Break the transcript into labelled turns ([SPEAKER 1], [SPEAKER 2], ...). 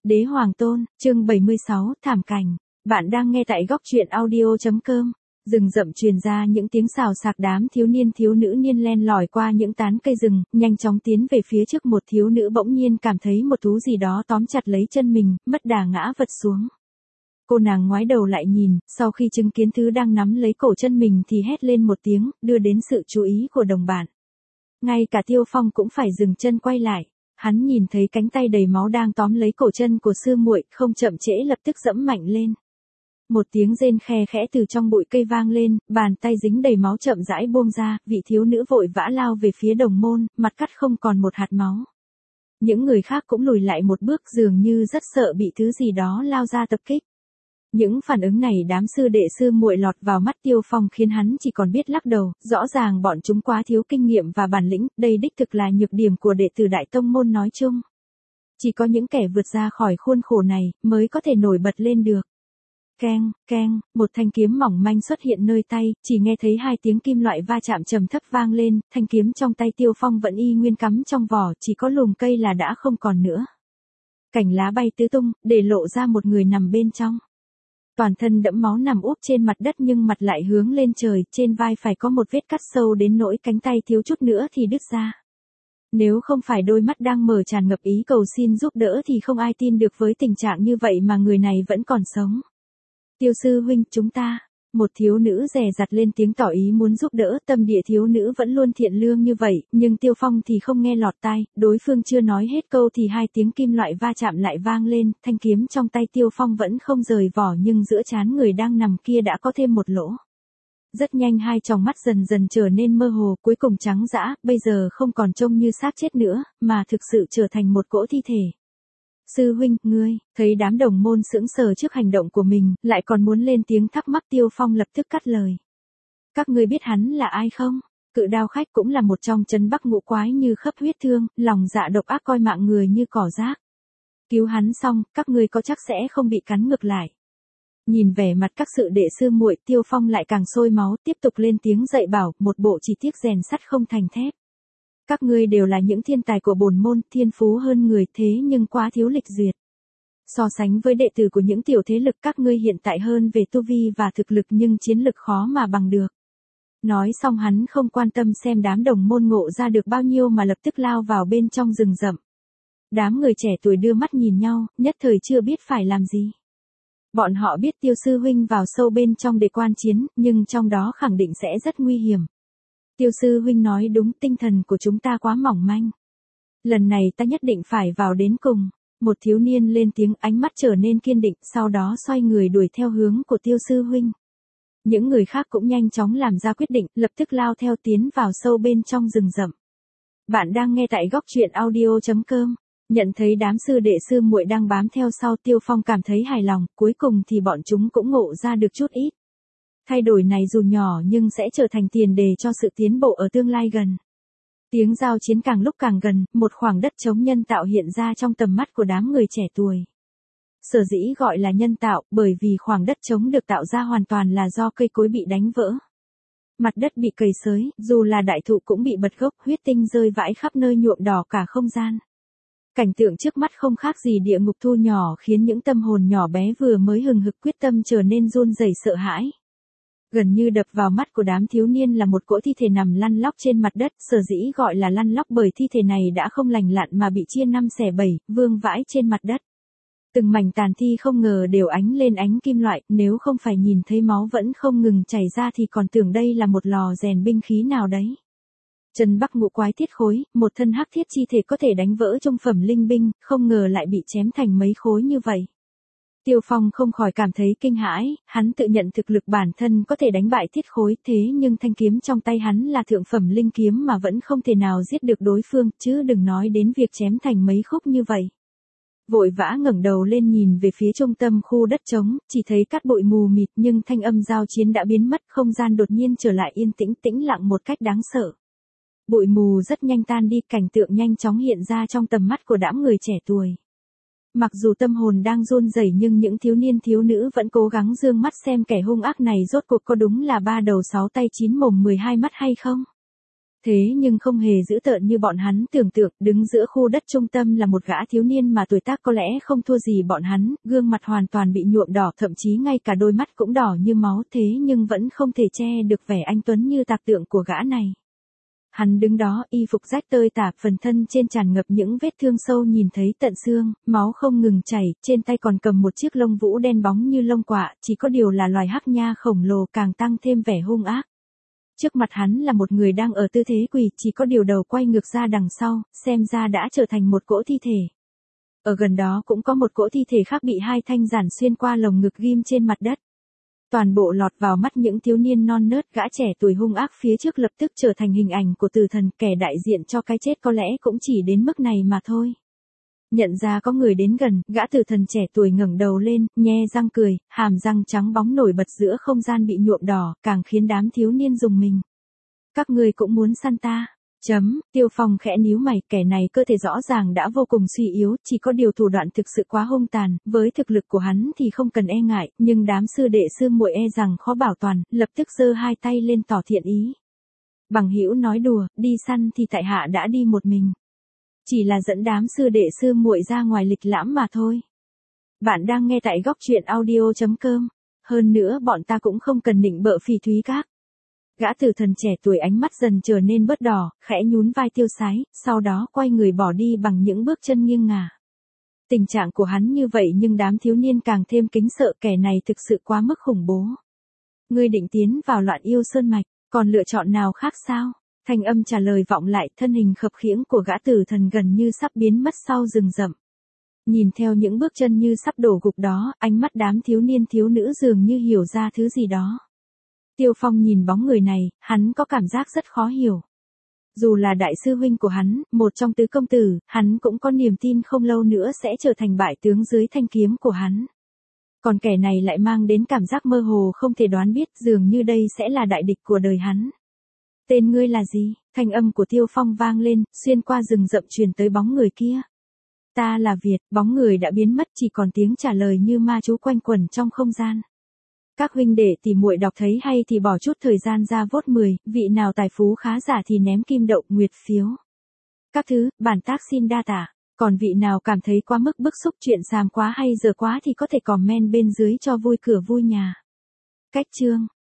[SPEAKER 1] Đế Hoàng Tôn, chương 76, thảm cảnh. Bạn đang nghe tại góc truyện audio.com. Rừng rậm truyền ra những tiếng xào xạc, đám thiếu niên thiếu nữ niên len lỏi qua những tán cây rừng, nhanh chóng tiến về phía trước. Một thiếu nữ bỗng nhiên cảm thấy một thú gì đó tóm chặt lấy chân mình, mất đà ngã vật xuống. Cô nàng ngoái đầu lại nhìn, sau khi chứng kiến thứ đang nắm lấy cổ chân mình thì hét lên một tiếng, đưa đến sự chú ý của đồng bạn. Ngay cả Tiêu Phong cũng phải dừng chân quay lại. Hắn nhìn thấy cánh tay đầy máu đang tóm lấy cổ chân của sư muội, không chậm trễ lập tức giẫm mạnh lên. Một tiếng rên khe khẽ từ trong bụi cây vang lên, bàn tay dính đầy máu chậm rãi buông ra, vị thiếu nữ vội vã lao về phía đồng môn, mặt cắt không còn một hạt máu. Những người khác cũng lùi lại một bước, dường như rất sợ bị thứ gì đó lao ra tập kích. Những phản ứng này đám sư đệ sư muội lọt vào mắt Tiêu Phong khiến hắn chỉ còn biết lắc đầu, rõ ràng bọn chúng quá thiếu kinh nghiệm và bản lĩnh, đây đích thực là nhược điểm của đệ tử Đại Tông môn nói chung. Chỉ có những kẻ vượt ra khỏi khuôn khổ này mới có thể nổi bật lên được. Keng, keng, một thanh kiếm mỏng manh xuất hiện nơi tay, chỉ nghe thấy hai tiếng kim loại va chạm trầm thấp vang lên, thanh kiếm trong tay Tiêu Phong vẫn y nguyên cắm trong vỏ, chỉ có lùm cây là đã không còn nữa. Cành lá bay tứ tung, để lộ ra một người nằm bên trong. Toàn thân đẫm máu nằm úp trên mặt đất nhưng mặt lại hướng lên trời, trên vai phải có một vết cắt sâu đến nỗi cánh tay thiếu chút nữa thì đứt ra. Nếu không phải đôi mắt đang mở tràn ngập ý cầu xin giúp đỡ thì không ai tin được với tình trạng như vậy mà người này vẫn còn sống. Tiêu sư huynh, chúng ta. Một thiếu nữ dè dặt lên tiếng tỏ ý muốn giúp đỡ, tâm địa thiếu nữ vẫn luôn thiện lương như vậy, nhưng Tiêu Phong thì không nghe lọt tai, đối phương chưa nói hết câu thì hai tiếng kim loại va chạm lại vang lên, thanh kiếm trong tay Tiêu Phong vẫn không rời vỏ nhưng giữa trán người đang nằm kia đã có thêm một lỗ. Rất nhanh hai tròng mắt dần dần trở nên mơ hồ, cuối cùng trắng dã, bây giờ không còn trông như xác chết nữa, mà thực sự trở thành một cỗ thi thể. Sư huynh, ngươi, thấy đám đồng môn sững sờ trước hành động của mình, lại còn muốn lên tiếng thắc mắc. Tiêu Phong lập tức cắt lời. Các ngươi biết hắn là ai không? Cự Đao Khách cũng là một trong trấn Bắc ngũ quái như khắp huyết thương, lòng dạ độc ác coi mạng người như cỏ rác. Cứu hắn xong, các ngươi có chắc sẽ không bị cắn ngược lại. Nhìn vẻ mặt các sự đệ sư muội, Tiêu Phong lại càng sôi máu, tiếp tục lên tiếng dạy bảo, một bộ chỉ tiếc rèn sắt không thành thép. Các ngươi đều là những thiên tài của bổn môn, thiên phú hơn người, thế nhưng quá thiếu lịch duyệt. So sánh với đệ tử của những tiểu thế lực, các ngươi hiện tại hơn về tu vi và thực lực nhưng chiến lực khó mà bằng được. Nói xong hắn không quan tâm xem đám đồng môn ngộ ra được bao nhiêu mà lập tức lao vào bên trong rừng rậm. Đám người trẻ tuổi đưa mắt nhìn nhau, nhất thời chưa biết phải làm gì. Bọn họ biết Tiêu sư huynh vào sâu bên trong để quan chiến, nhưng trong đó khẳng định sẽ rất nguy hiểm. Tiêu sư huynh nói đúng, tinh thần của chúng ta quá mỏng manh. Lần này ta nhất định phải vào đến cùng. Một thiếu niên lên tiếng, ánh mắt trở nên kiên định, sau đó xoay người đuổi theo hướng của Tiêu sư huynh. Những người khác cũng nhanh chóng làm ra quyết định, lập tức lao theo tiến vào sâu bên trong rừng rậm. Bạn đang nghe tại góc truyện audio.com. Nhận thấy đám sư đệ sư muội đang bám theo sau, Tiêu Phong cảm thấy hài lòng, cuối cùng thì bọn chúng cũng ngộ ra được chút ít. Thay đổi này dù nhỏ nhưng sẽ trở thành tiền đề cho sự tiến bộ ở tương lai gần. Tiếng giao chiến càng lúc càng gần, một khoảng đất trống nhân tạo hiện ra trong tầm mắt của đám người trẻ tuổi. Sở dĩ gọi là nhân tạo, bởi vì khoảng đất trống được tạo ra hoàn toàn là do cây cối bị đánh vỡ. Mặt đất bị cày xới, dù là đại thụ cũng bị bật gốc, huyết tinh rơi vãi khắp nơi nhuộm đỏ cả không gian. Cảnh tượng trước mắt không khác gì địa ngục thu nhỏ, khiến những tâm hồn nhỏ bé vừa mới hừng hực quyết tâm trở nên run rẩy sợ hãi. Gần như đập vào mắt của đám thiếu niên là một cỗ thi thể nằm lăn lóc trên mặt đất, sở dĩ gọi là lăn lóc bởi thi thể này đã không lành lặn mà bị chia năm xẻ bảy, vương vãi trên mặt đất. Từng mảnh tàn thi không ngờ đều ánh lên ánh kim loại, nếu không phải nhìn thấy máu vẫn không ngừng chảy ra thì còn tưởng đây là một lò rèn binh khí nào đấy. Trấn Bắc ngũ quái thiết khối, một thân hắc thiết chi thể có thể đánh vỡ trung phẩm linh binh, không ngờ lại bị chém thành mấy khối như vậy. Tiêu Phong không khỏi cảm thấy kinh hãi, hắn tự nhận thực lực bản thân có thể đánh bại thiết khối, thế nhưng thanh kiếm trong tay hắn là thượng phẩm linh kiếm mà vẫn không thể nào giết được đối phương, chứ đừng nói đến việc chém thành mấy khúc như vậy. Vội vã ngẩng đầu lên nhìn về phía trung tâm khu đất trống, chỉ thấy cát bụi mù mịt nhưng thanh âm giao chiến đã biến mất, không gian đột nhiên trở lại yên tĩnh tĩnh lặng một cách đáng sợ. Bụi mù rất nhanh tan đi, cảnh tượng nhanh chóng hiện ra trong tầm mắt của đám người trẻ tuổi. Mặc dù tâm hồn đang run rẩy nhưng những thiếu niên thiếu nữ vẫn cố gắng dương mắt xem kẻ hung ác này rốt cuộc có đúng là 3 đầu 6 tay 9 mồm 12 mắt hay không. Thế nhưng không hề dữ tợn như bọn hắn tưởng tượng, đứng giữa khu đất trung tâm là một gã thiếu niên mà tuổi tác có lẽ không thua gì bọn hắn, gương mặt hoàn toàn bị nhuộm đỏ, thậm chí ngay cả đôi mắt cũng đỏ như máu, thế nhưng vẫn không thể che được vẻ anh tuấn như tạc tượng của gã này. Hắn đứng đó, y phục rách tơi tả, phần thân trên tràn ngập những vết thương sâu nhìn thấy tận xương, máu không ngừng chảy, trên tay còn cầm một chiếc lông vũ đen bóng như lông quạ, chỉ có điều là loài hắc nha khổng lồ càng tăng thêm vẻ hung ác. Trước mặt hắn là một người đang ở tư thế quỳ, chỉ có điều đầu quay ngược ra đằng sau, xem ra đã trở thành một cỗ thi thể. Ở gần đó cũng có một cỗ thi thể khác bị hai thanh giản xuyên qua lồng ngực ghim trên mặt đất. Toàn bộ lọt vào mắt những thiếu niên non nớt, gã trẻ tuổi hung ác phía trước lập tức trở thành hình ảnh của tử thần, kẻ đại diện cho cái chết có lẽ cũng chỉ đến mức này mà thôi. Nhận ra có người đến gần, gã tử thần trẻ tuổi ngẩng đầu lên, nhe răng cười, hàm răng trắng bóng nổi bật giữa không gian bị nhuộm đỏ, càng khiến đám thiếu niên rùng mình. Các ngươi cũng muốn săn ta? Tiêu Phong khẽ nhíu mày, kẻ này cơ thể rõ ràng đã vô cùng suy yếu, chỉ có điều thủ đoạn thực sự quá hung tàn, với thực lực của hắn thì không cần e ngại, nhưng đám sư đệ sư muội e rằng khó bảo toàn, lập tức giơ hai tay lên tỏ thiện ý. Bằng hữu nói đùa, đi săn thì tại hạ đã đi một mình. Chỉ là dẫn đám sư đệ sư muội ra ngoài lịch lãm mà thôi. Bạn đang nghe tại góc truyện audio.com. Hơn nữa bọn ta cũng không cần nịnh bợ phỉ thúy các. Gã tử thần trẻ tuổi ánh mắt dần trở nên bớt đỏ, khẽ nhún vai tiêu sái, sau đó quay người bỏ đi bằng những bước chân nghiêng ngả. Tình trạng của hắn như vậy nhưng đám thiếu niên càng thêm kính sợ, kẻ này thực sự quá mức khủng bố. Ngươi định tiến vào Loạn Yêu Sơn Mạch, còn lựa chọn nào khác sao? Thanh âm trả lời vọng lại, thân hình khập khiễng của gã tử thần gần như sắp biến mất sau rừng rậm. Nhìn theo những bước chân như sắp đổ gục đó, ánh mắt đám thiếu niên thiếu nữ dường như hiểu ra thứ gì đó. Tiêu Phong nhìn bóng người này, hắn có cảm giác rất khó hiểu. Dù là đại sư huynh của hắn, một trong tứ công tử, hắn cũng có niềm tin không lâu nữa sẽ trở thành bại tướng dưới thanh kiếm của hắn. Còn kẻ này lại mang đến cảm giác mơ hồ không thể đoán biết, dường như đây sẽ là đại địch của đời hắn. Tên ngươi là gì? Thanh âm của Tiêu Phong vang lên, xuyên qua rừng rậm truyền tới bóng người kia. Ta là Việt, bóng người đã biến mất, chỉ còn tiếng trả lời như ma chú quanh quẩn trong không gian. Các huynh đệ tỷ muội đọc thấy hay thì bỏ chút thời gian ra vote 10, vị nào tài phú khá giả thì ném kim đậu nguyệt phiếu. Các thứ, bản tác xin đa tạ. Còn vị nào cảm thấy quá mức bức xúc, chuyện xàm quá hay dở quá thì có thể comment bên dưới cho vui cửa vui nhà. Cách chương